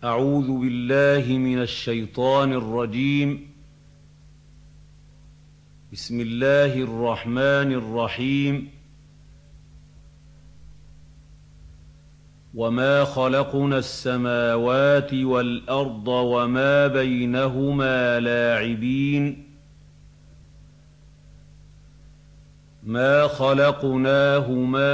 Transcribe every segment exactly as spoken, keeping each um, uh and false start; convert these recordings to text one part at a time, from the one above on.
أعوذ بالله من الشيطان الرجيم. بسم الله الرحمن الرحيم. وما خلقنا السماوات والأرض وما بينهما لاعبين ما خلقناهما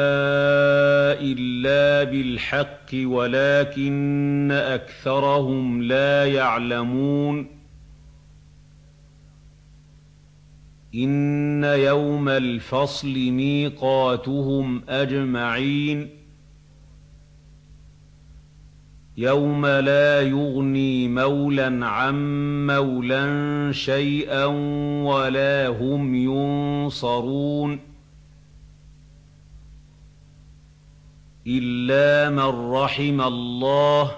إلا بالحق ولكن أكثرهم لا يعلمون. إن يوم الفصل ميقاتهم أجمعين يوم لا يغني مولى عن مولى شيئا ولا هم ينصرون إلا من رحم الله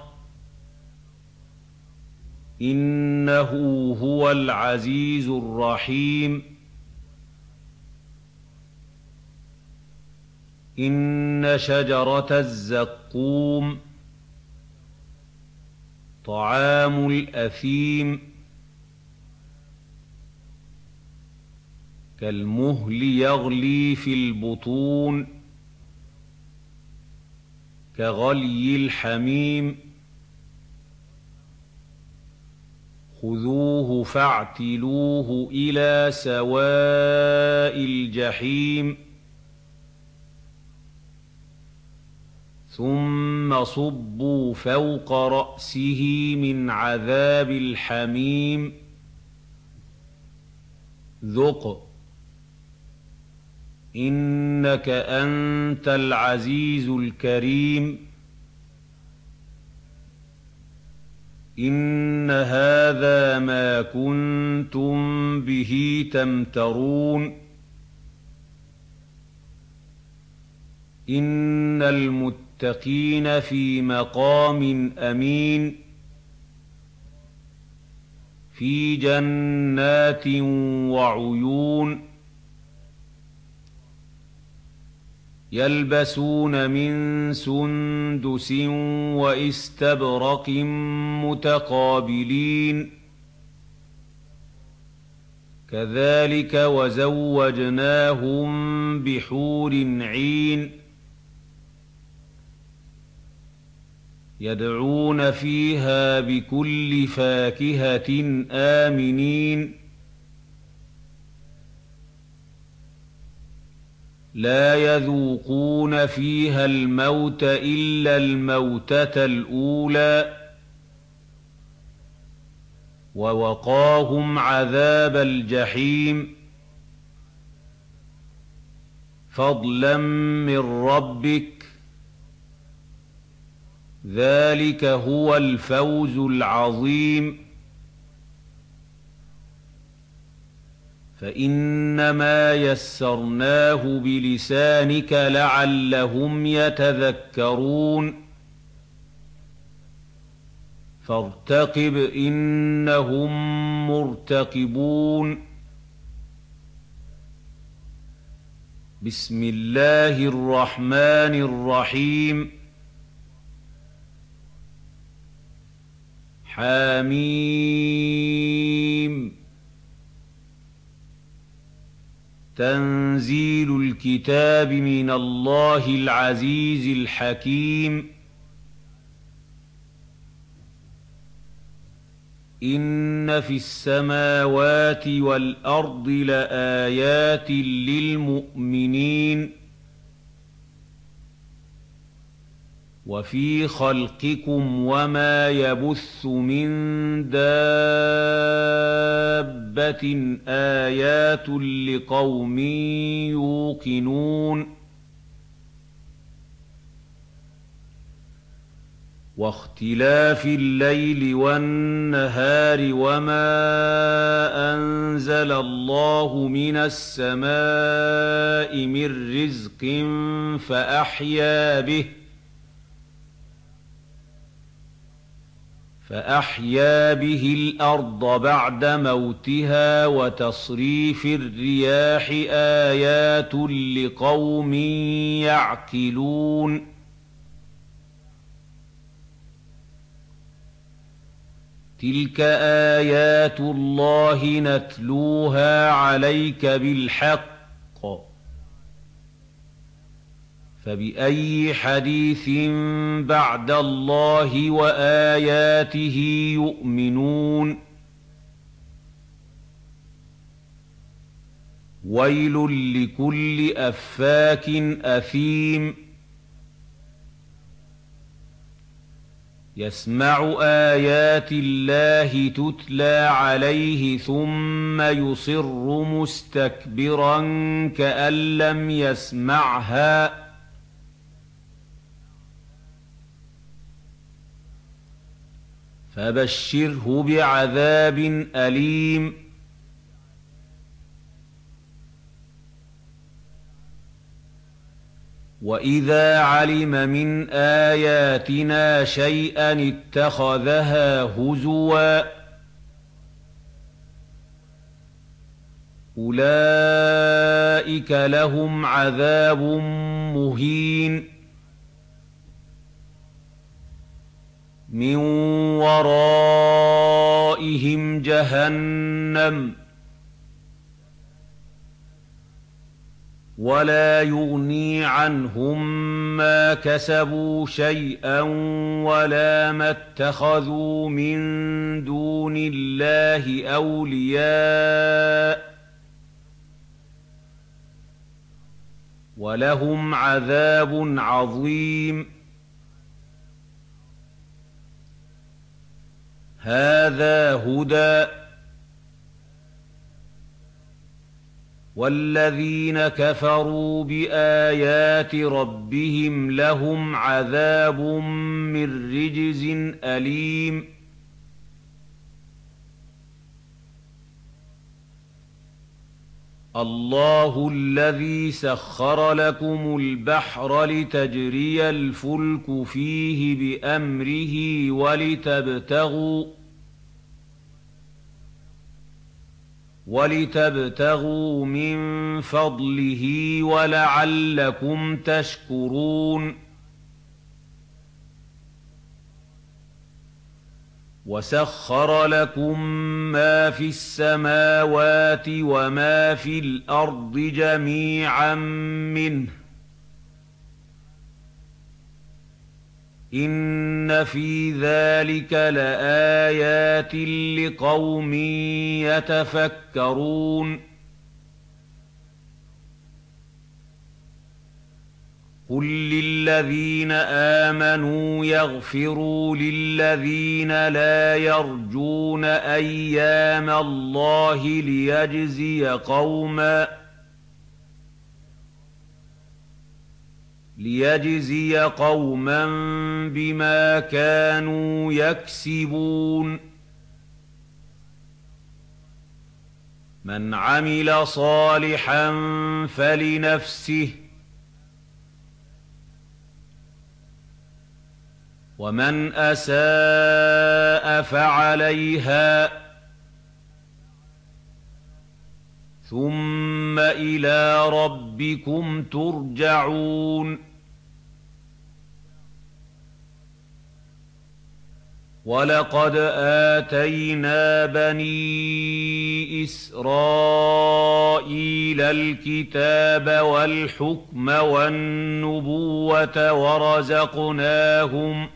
إنه هو العزيز الرحيم. إن شجرة الزقوم طعام الأثيم كالمهل يغلي في البطون كغلي الحميم. خذوه فاعتلوه إلى سواء الجحيم ثم صبوا فوق رأسه من عذاب الحميم ذق إنك أنت العزيز الكريم. إن هذا ما كنتم به تمترون. إن المتقين في مقام أمين في جنات وعيون يلبسون من سندس واستبرق متقابلين كذلك وزوجناهم بحور عين يدعون فيها بكل فاكهة آمنين لا يذوقون فيها الموت إلا الموتة الأولى ووقاهم عذاب الجحيم فضلا من ربك ذلك هو الفوز العظيم. فإنما يسرناه بلسانك لعلهم يتذكرون فارتقب إنهم مرتقبون. بسم الله الرحمن الرحيم. حميم تنزيل الكتاب من الله العزيز الحكيم. إن في السماوات والأرض لآيات للمؤمنين وفي خلقكم وما يبث من دابة آيات لقوم يوقنون. واختلاف الليل والنهار وما أنزل الله من السماء من رزق فأحيا به فأحيا به الأرض بعد موتها وتصريف الرياح آيات لقوم يعقلون تِلْكَ آيَاتُ اللَّهِ نَتْلُوهَا عَلَيْكَ بِالْحَقِّ ۚ فَبِأَيِّ حَدِيثٍ بَعْدَ اللَّهِ وَآيَاتِهِ يُؤْمِنُونَ وَيْلٌ لِّكُلِّ أَفَّاكٍ أَثِيمٍ يَسْمَعُ آيَاتِ اللَّهِ تُتْلَىٰ عَلَيْهِ ثُمَّ يُصِرُّ مُسْتَكْبِرًا كَأَن لَّمْ يَسْمَعْهَا ۖ فَبَشِّرْهُ بِعَذَابٍ أَلِيمٍ وَإِذَا عَلِمَ مِنْ آيَاتِنَا شَيْئًا اتَّخَذَهَا هُزُوًا ۚ أُولَٰئِكَ لَهُمْ عَذَابٌ مُّهِينٌ مِّن وَرَائِهِمْ جَهَنَّمُ ۖ وَلَا يُغْنِي عَنْهُم مَّا كَسَبُوا شَيْئًا وَلَا مَا اتَّخَذُوا مِن دُونِ اللَّهِ أَوْلِيَاءَ ۖ وَلَهُمْ عَذَابٌ عَظِيمٌ هَٰذَا هُدًى ۖ وَالَّذِينَ كَفَرُوا بِآيَاتِ رَبِّهِمْ لَهُمْ عَذَابٌ مِّن رِّجْزٍ أَلِيمٌ اللَّهُ الَّذِي سَخَّرَ لَكُمُ الْبَحْرَ لِتَجْرِيَ الْفُلْكُ فِيهِ بِأَمْرِهِ وَلِتَبْتَغُوا وَلِتَبْتَغُوا مِن فَضْلِهِ وَلَعَلَّكُمْ تَشْكُرُونَ وَسَخَّرَ لَكُم مَّا فِي السَّمَاوَاتِ وَمَا فِي الْأَرْضِ جَمِيعًا مِّنْهُ ۚ إِنَّ فِي ذَٰلِكَ لَآيَاتٍ لِّقَوْمٍ يَتَفَكَّرُونَ قُل لِّلَّذِينَ آمَنُوا يَغْفِرُوا لِلَّذِينَ لَا يَرْجُونَ أَيَّامَ اللَّهِ لِيَجْزِيَ قَوْمًا لِيَجْزِيَ قَوْمًا بِمَا كَانُوا يَكْسِبُونَ مَنْ عَمِلَ صَالِحًا فَلِنَفْسِهِ ۖ وَمَنْ أَسَاءَ فَعَلَيْهَا ۖ ثُمَّ إِلَىٰ رَبِّكُمْ تُرْجَعُونَ وَلَقَدْ آتَيْنَا بَنِي إِسْرَائِيلَ الْكِتَابَ وَالْحُكْمَ وَالنُّبُوَّةَ وَرَزَقْنَاهُم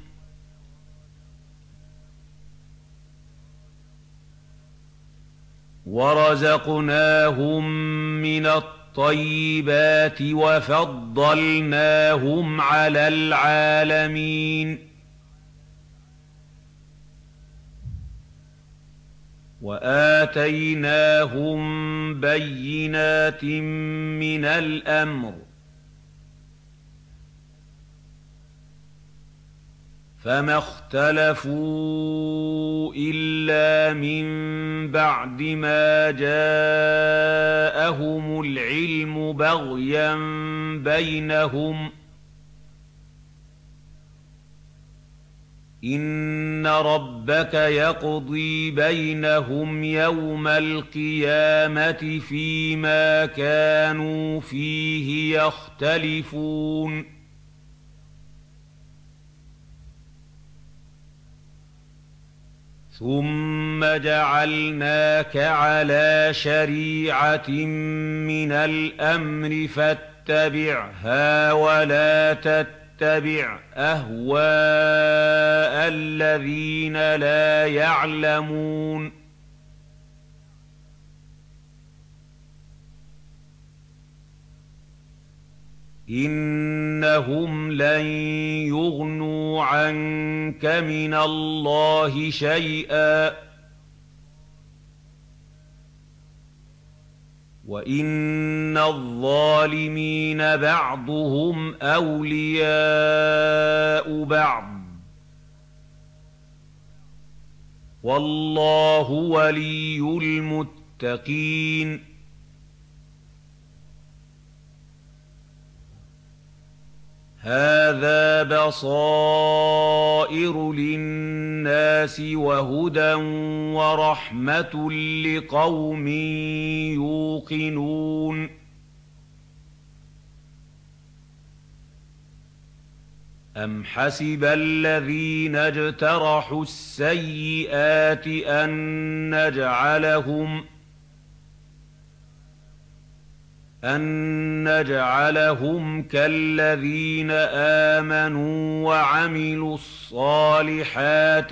وَرَزَقْنَاهُم مِّنَ الطَّيِّبَاتِ وَفَضَّلْنَاهُمْ عَلَى الْعَالَمِينَ وَآتَيْنَاهُم بَيِّنَاتٍ مِّنَ الْأَمْرِ ۖ فَمَا اخْتَلَفُوا إِلَّا مِن بَعْدِ مَا جَاءَهُمُ الْعِلْمُ بَغْيًا بَيْنَهُمْ ۚ إِنَّ رَبَّكَ يَقْضِي بَيْنَهُمْ يَوْمَ الْقِيَامَةِ فِيمَا كَانُوا فِيهِ يَخْتَلِفُونَ ثم جعلناك على شريعة من الأمر فاتبعها ولا تتبع أهواء الذين لا يعلمون إنهم لن يغنوا عنك من الله شيئا وإن الظالمين بعضهم أولياء بعض والله ولي المتقين هذا بصائر للناس وهدى ورحمة لقوم يوقنون أم حسب الذين اجترحوا السيئات أن نجعلهم أن نجعلهم كالذين آمنوا وعملوا الصالحات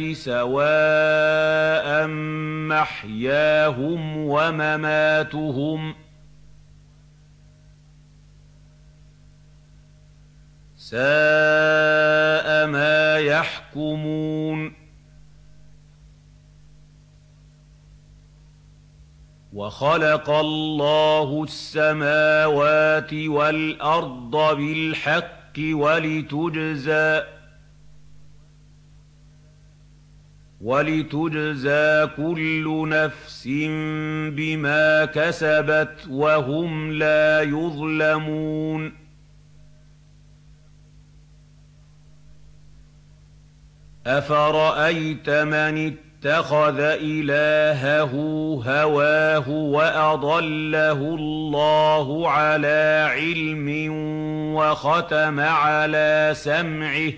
سواء محياهم ومماتهم ساء ما يحكمون وخلق الله السماوات والأرض بالحق ولتجزى ولتجزى كل نفس بما كسبت وهم لا يظلمون أفرأيت من اتخذ إلهه هواه وأضله الله على علم وختم على سمعه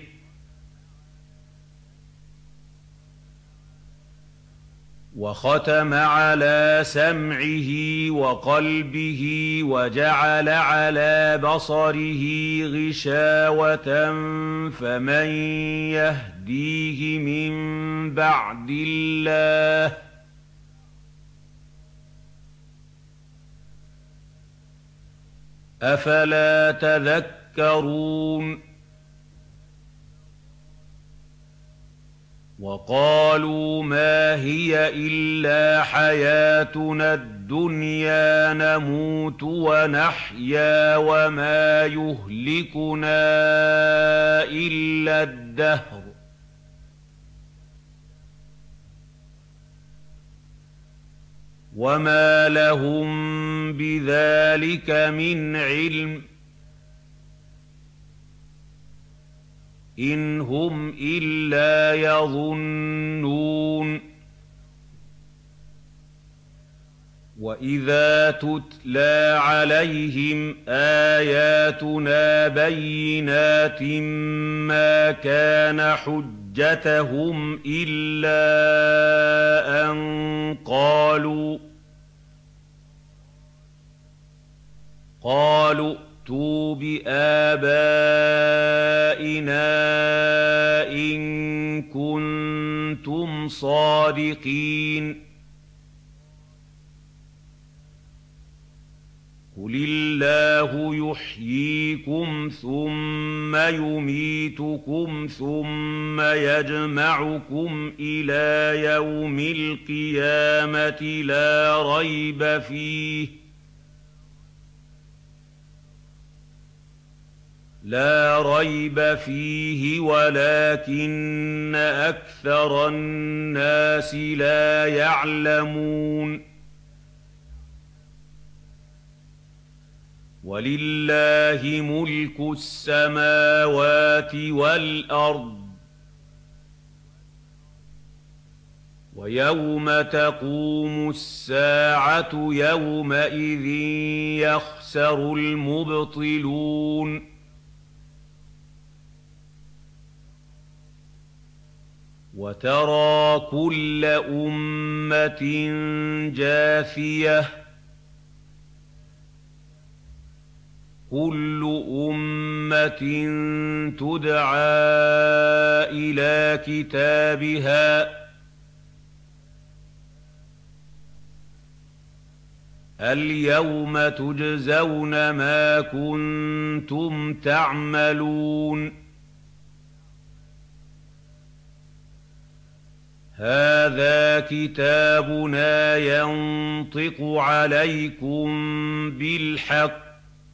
وختم على سمعه وقلبه وجعل على بصره غشاوة فمن يهديه من بعد الله أفلا تذكرون وقالوا ما هي إلا حياتنا الدنيا نموت ونحيا وما يهلكنا إلا الدهر وما لهم بذلك من علم إن هم إلا يظنون وإذا تتلى عليهم آياتنا بينات ما كان حجتهم إلا أن قالوا قالوا ائتوا بآبائنا إن كنتم صادقين قل الله يحييكم ثم يميتكم ثم يجمعكم إلى يوم القيامة لا ريب فيه لا ريب فيه ولكن أكثر الناس لا يعلمون ولله ملك السماوات والأرض ويوم تقوم الساعة يومئذ يخسر المبطلون وترى كل أمة جاثية كل أمة تدعى إلى كتابها اليوم تجزون ما كنتم تعملون هذا كتابنا ينطق عليكم بالحق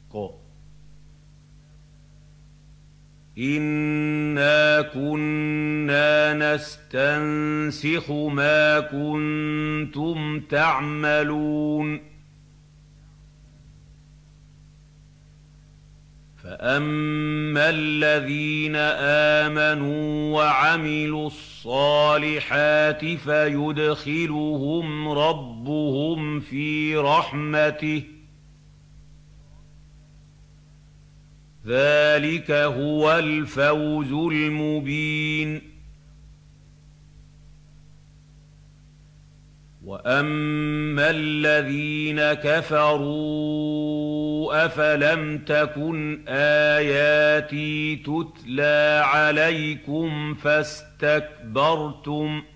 إنا كنا نستنسخ ما كنتم تعملون فأما الذين آمنوا وعملوا الصالحات فيدخلهم ربهم في رحمته ذلك هو الفوز المبين وأما الذين كفروا أفلم تكن آياتي تتلى عليكم فاستكبرتم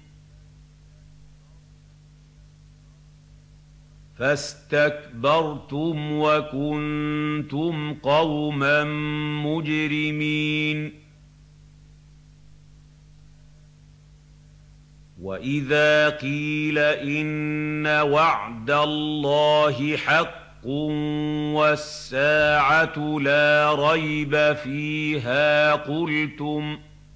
فاستكبرتم وكنتم قوما مجرمين وإذا قيل إن وعد الله حق والساعة لا ريب فيها قلتم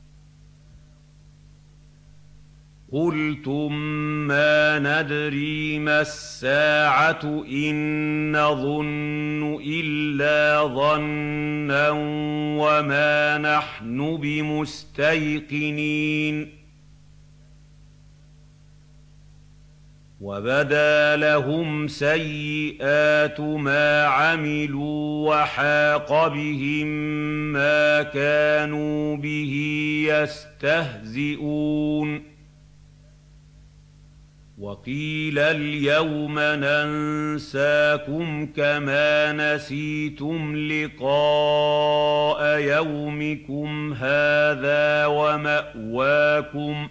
قلتم ما ندري ما الساعة إن نظن إلا ظنا وما نحن بمستيقنين وبدا لهم سيئات ما عملوا وحاق بهم ما كانوا به يستهزئون وقيل اليوم ننساكم كما نسيتم لقاء يومكم هذا ومأواكم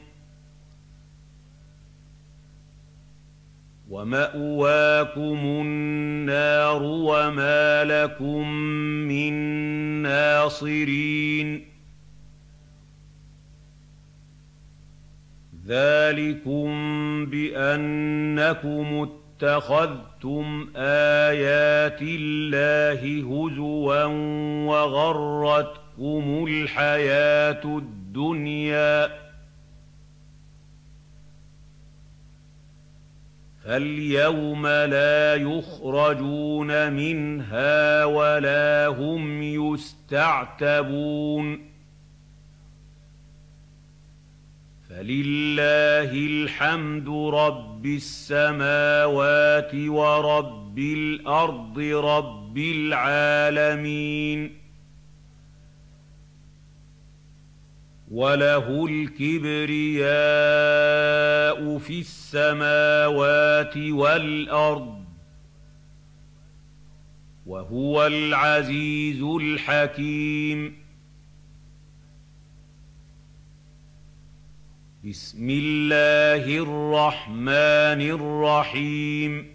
ومأواكم النار وما لكم من ناصرين ذلكم بأنكم اتخذتم آيات الله هزوا وغرتكم الحياة الدنيا فاليوم لا يخرجون منها ولا هم يستعتبون فلله الحمد رب السماوات ورب الأرض رب العالمين وله الكبرياء في السماوات والأرض وهو العزيز الحكيم بسم الله الرحمن الرحيم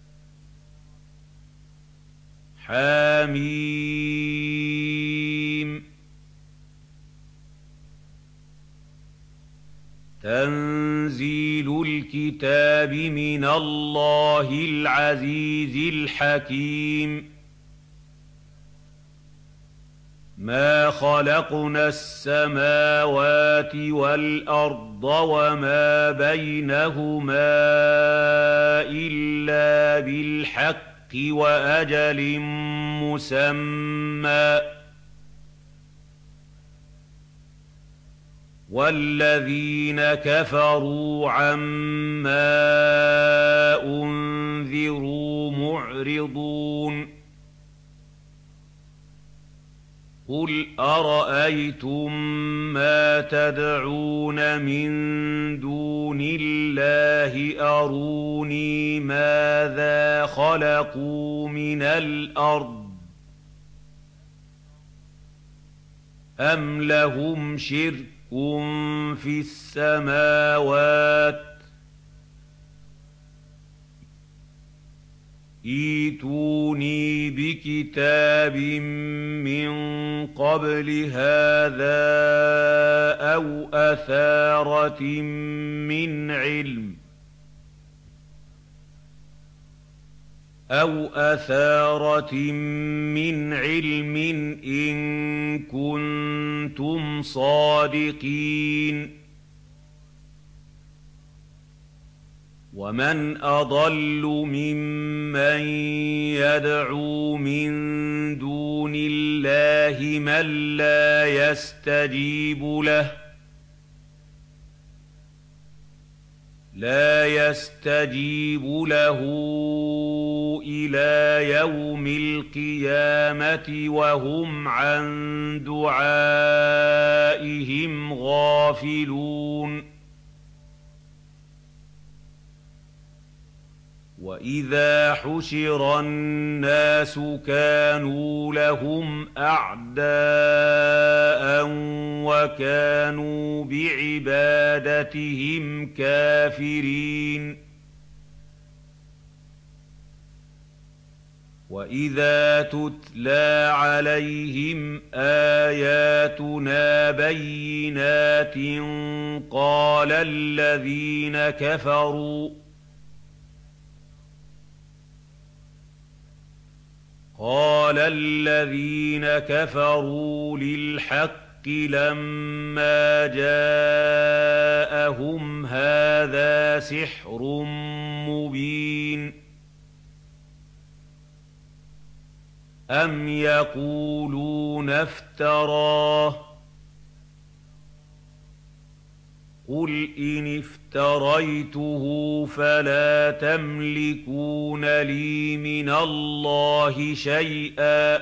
حميم تنزيل الكتاب من الله العزيز الحكيم ما خلقنا السماوات والأرض وما بينهما إلا بالحق وأجل مسمى والذين كفروا عما أنذروا معرضون قُلْ أَرَأَيْتُم مَّا تَدْعُونَ مِن دُونِ اللَّهِ أَرُونِي مَاذَا خَلَقُوا مِنَ الْأَرْضِ أَمْ لَهُمْ شِرْكٌ فِي السَّمَاوَاتِ ائْتُونِي بِكِتَابٍ مِّن قَبْلِ هَٰذَا أَوْ أَثَارَةٍ مِّنْ عِلْمٍ أَوْ أَثَارَةٍ مِّنْ عِلْمٍ إِن كُنتُمْ صَادِقِينَ وَمَنْ أَضَلُّ مِمَّن يَدْعُو مِن دُونِ اللَّهِ مَن لَّا يَسْتَجِيبُ لَهُ لا يستجيب له إلى يوم القيامة وهم عن دعائهم غافلون وإذا حشر الناس كانوا لهم أعداء وكانوا بعبادتهم كافرين وإذا تتلى عليهم آياتنا بينات قال الذين كفروا قال الذين كفروا للحق لما جاءهم هذا سحر مبين أم يقولون افتراه قل إن افتريته فلا تملكون لي من الله شيئا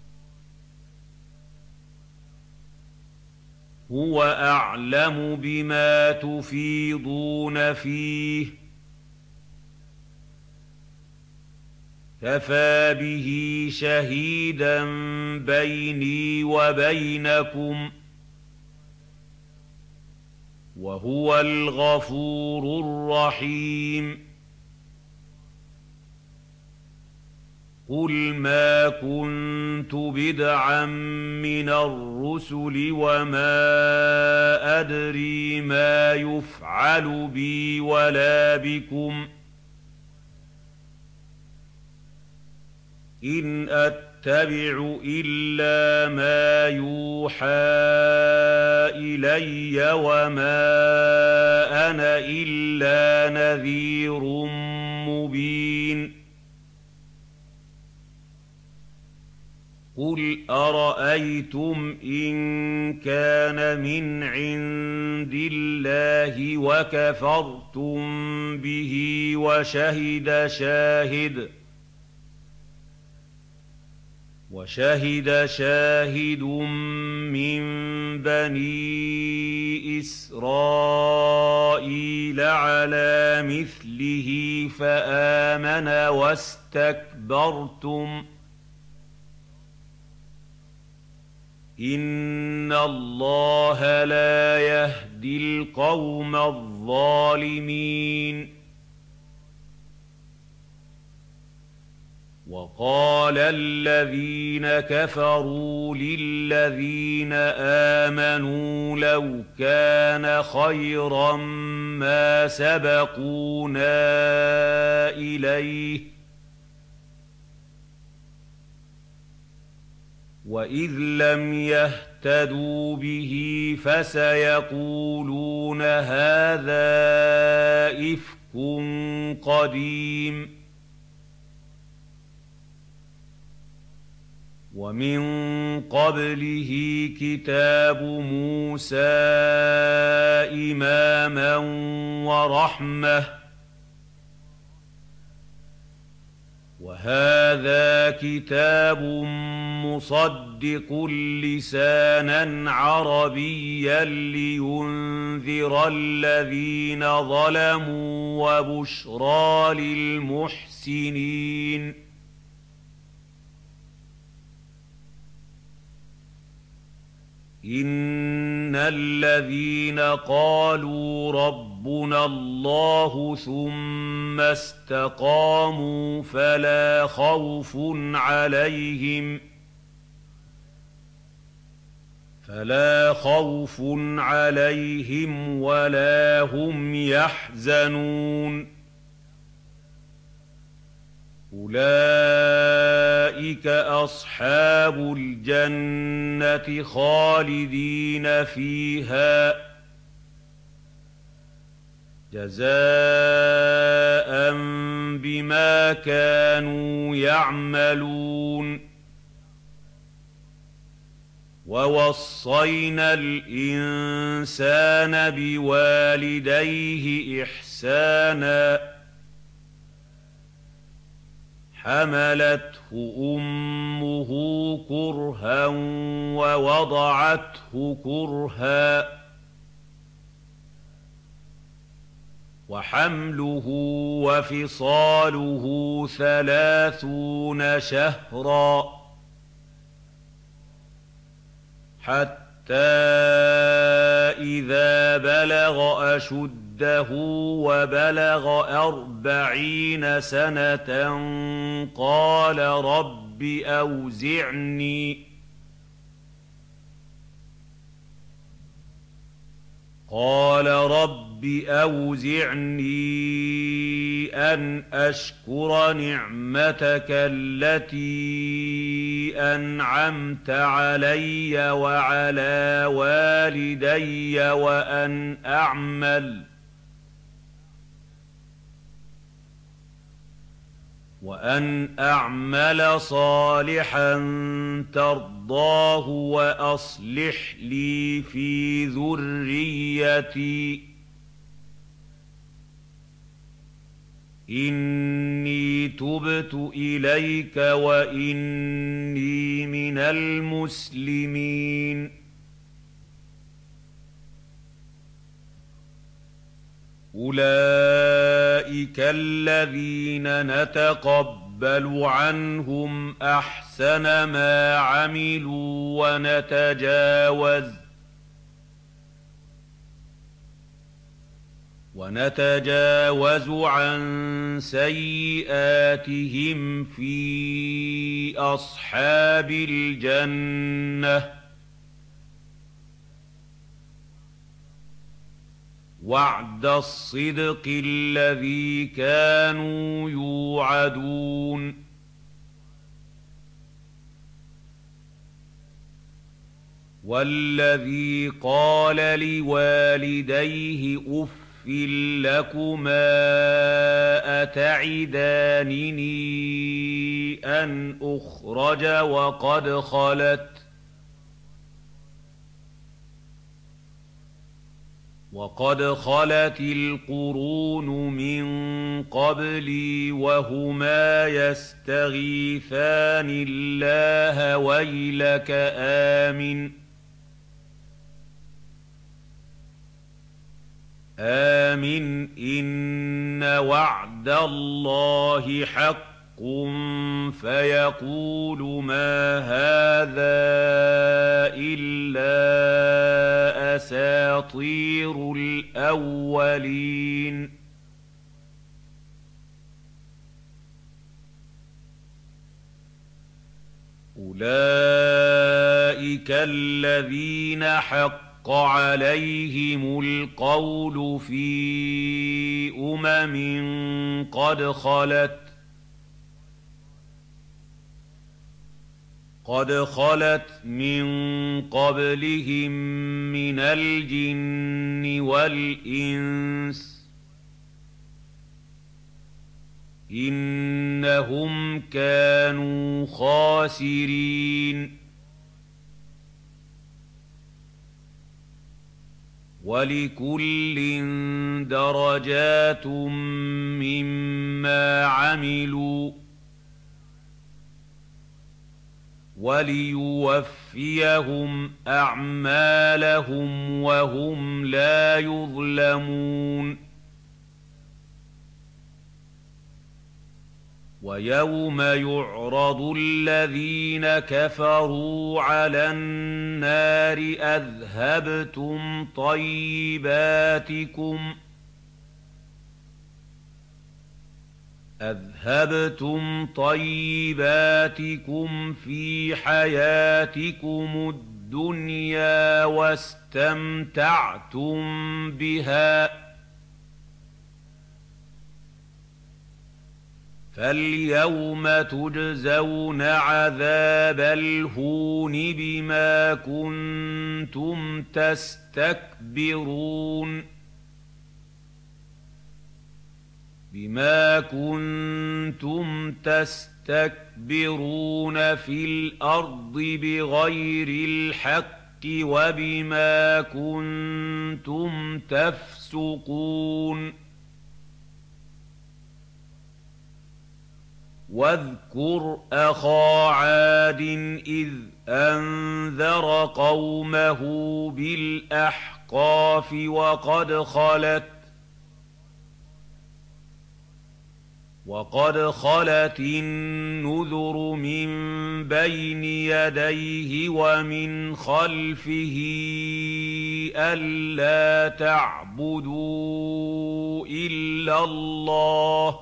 هو أعلم بما تفيضون فيه كفى به شهيدا بيني وبينكم وهو الغفور الرحيم قل ما كنت بدعا من الرسل وما أدري ما يفعل بي ولا بكم إن أتبع إلا ما يوحى إلي وما أنا إلا نذير مبين قل أرأيتم إن كان من عند الله وكفرتم به وشهد شاهد وشهد شاهد من بني إسرائيل على مثله فآمن واستكبرتم إن الله لا يهدي القوم الظالمين وقال الذين كفروا للذين آمنوا لو كان خيرا ما سبقونا إليه وإذ لم يهتدوا به فسيقولون هذا إفك قديم ومن قبله كتاب موسى إماما ورحمة وهذا كتاب مصدق لسانا عربيا لينذر الذين ظلموا وبشرى للمحسنين إن الذين قالوا ربنا الله ثم استقاموا فلا خوف عليهم فلا خوف عليهم ولا هم يحزنون أولئك أصحاب الجنة خالدين فيها جزاء بما كانوا يعملون ووصينا الإنسان بوالديه إحسانا حملته أمه كرها ووضعته كرها وحمله وفصاله ثلاثون شهرا حتى إذا بلغ أشده وبلغ أربعين سنة قال رب أوزعني قال رب أوزعني أن أشكر نعمتك التي أنعمت علي وعلى والدي وأن أعمل وأن أعمل صالحا ترضاه وأصلح لي في ذريتي إني تبت إليك وإني من المسلمين أولئك الذين نتقبل عنهم أحسن ما عملوا ونتجاوز ونتجاوز عن سيئاتهم في أصحاب الجنة وعد الصدق الذي كانوا يوعدون والذي قال لوالديه أف لكما أتعدانني أن أخرج وقد خلت وقد خلت القرون من قبلي وهما يستغيثان الله ويلك آمن آمن إن وعد الله حق فيقول ما هذا إلا أساطير الأولين أولئك الذين حق عليهم القول في أمم قد خلت قد خلت من قبلهم من الجن والإنس إنهم كانوا خاسرين ولكل درجات مما عملوا وَلِيُوَفِّيَهُمْ أَعْمَالَهُمْ وَهُمْ لَا يُظْلَمُونَ وَيَوْمَ يُعْرَضُ الَّذِينَ كَفَرُوا عَلَى النَّارِ أَذْهَبْتُمْ طَيِّبَاتِكُمْ أَذْهَبْتُمْ طَيِّبَاتِكُمْ فِي حَيَاتِكُمُ الدُّنْيَا وَاسْتَمْتَعْتُم بِهَا فَالْيَوْمَ تُجْزَوْنَ عَذَابَ الْهُونِ بِمَا كُنتُمْ تَسْتَكْبِرُونَ بِمَا كُنتُمْ تَسْتَكْبِرُونَ فِي الْأَرْضِ بِغَيْرِ الْحَقِّ وَبِمَا كُنتُمْ تَفْسُقُونَ وَاذْكُرْ أَخَا عَادٍ إِذْ أَنذَرَ قَوْمَهُ بِالْأَحْقَافِ وَقَدْ خَلَتْ وَقَدْ خَلَتِ النُّذُرُ مِن بَيْنِ يَدَيْهِ وَمِنْ خَلْفِهِ أَلَّا تَعْبُدُوا إِلَّا اللَّهَ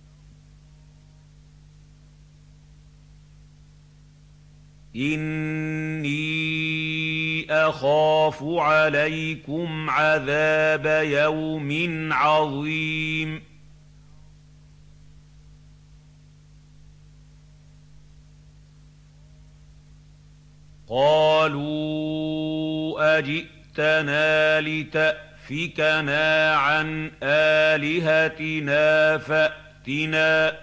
إِنِّي أَخَافُ عَلَيْكُمْ عَذَابَ يَوْمٍ عَظِيمٍ قَالُوا أَجِئْتَنَا لِتَأْفِكَنَا عَنْ آلِهَتِنَا فَأْتِنَا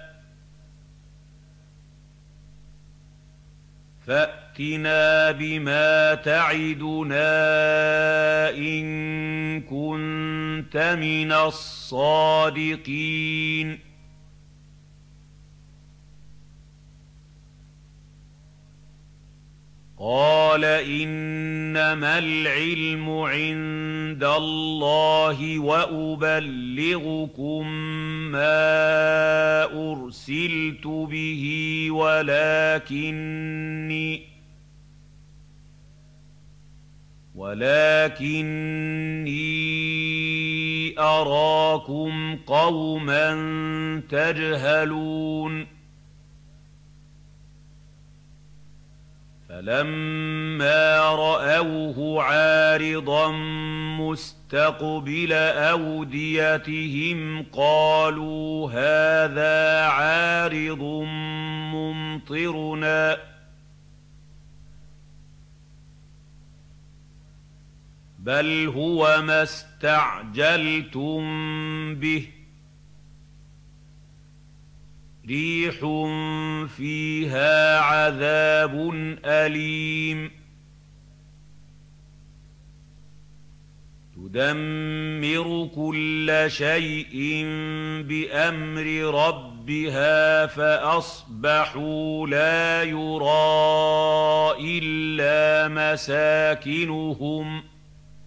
فَأْتِنَا بِمَا تَعِدُنَا إِن كُنتَ مِنَ الصَّادِقِينَ قَالَ إِنَّمَا الْعِلْمُ عِندَ اللَّهِ وَأُبَلِّغُكُم مَّا أُرْسِلْتُ بِهِ وَلَٰكِنِّي وَلَٰكِنِّي أَرَاكُمْ قَوْمًا تَجْهَلُونَ فَلَمَّا رَأَوْهُ عَارِضًا مُّسْتَقْبِلَ أَوْدِيَتِهِمْ قَالُوا هَٰذَا عَارِضٌ مُّمْطِرُنَا ۚ بَلْ هُوَ مَا اسْتَعْجَلْتُم بِهِ رِيحٌ فِيهَا عَذَابٌ أَلِيمٌ تُدَمِّرُ كُلَّ شَيْءٍ بِأَمْرِ رَبِّهَا فَأَصْبَحُوا لَا يُرَىٰ إِلَّا مَسَاكِنُهُمْ ۚ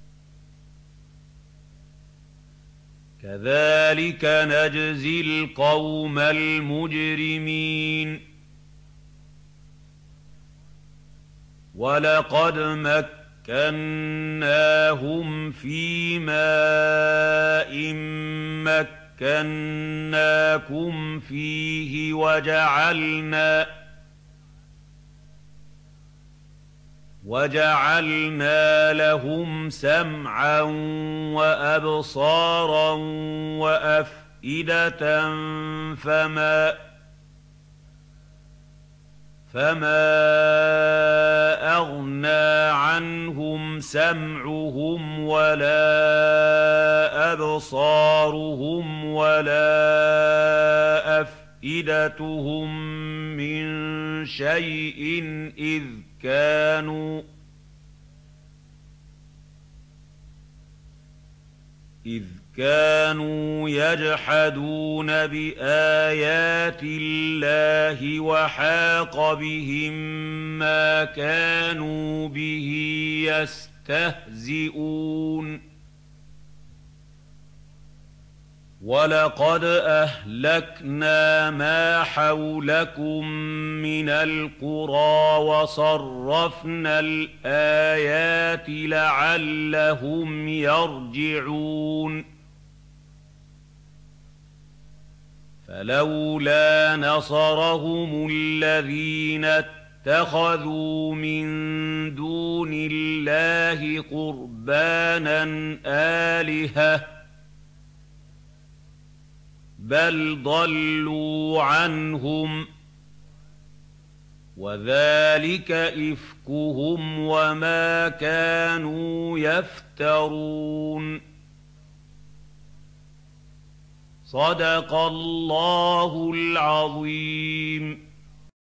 كَذَٰلِكَ نَجْزِي الْقَوْمَ الْمُجْرِمِينَ وَلَقَدْ مَكَّنَّاهُمْ فِي مَاءٍ مَّكَّنَّاكُمْ فِيهِ وَجَعَلْنَا وَجَعَلْنَا لَهُمْ سَمْعًا وَأَبْصَارًا وَأَفْئِدَةً فَمَا فَمَا أَغْنَىٰ عَنْهُمْ سَمْعُهُمْ وَلَا أَبْصَارُهُمْ وَلَا أَفْئِدَتُهُم مِّن شَيْءٍ إِذْ كانوا إذ كانوا يجحدون بآيات الله وحاق بهم ما كانوا به يستهزئون وَلَقَدْ أَهْلَكْنَا مَا حَوْلَكُم مِّنَ الْقُرَىٰ وَصَرَّفْنَا الْآيَاتِ لَعَلَّهُمْ يَرْجِعُونَ فَلَوْلَا نَصَرَهُمُ الَّذِينَ اتَّخَذُوا مِن دُونِ اللَّهِ قُرْبَانًا آلِهَةً بَلْ ضَلُّوا عَنْهُمْ وَذَٰلِكَ إِفْكُهُمْ وَمَا كَانُوا يَفْتَرُونَ صَدَقَ اللَّهُ الْعَظِيمُ.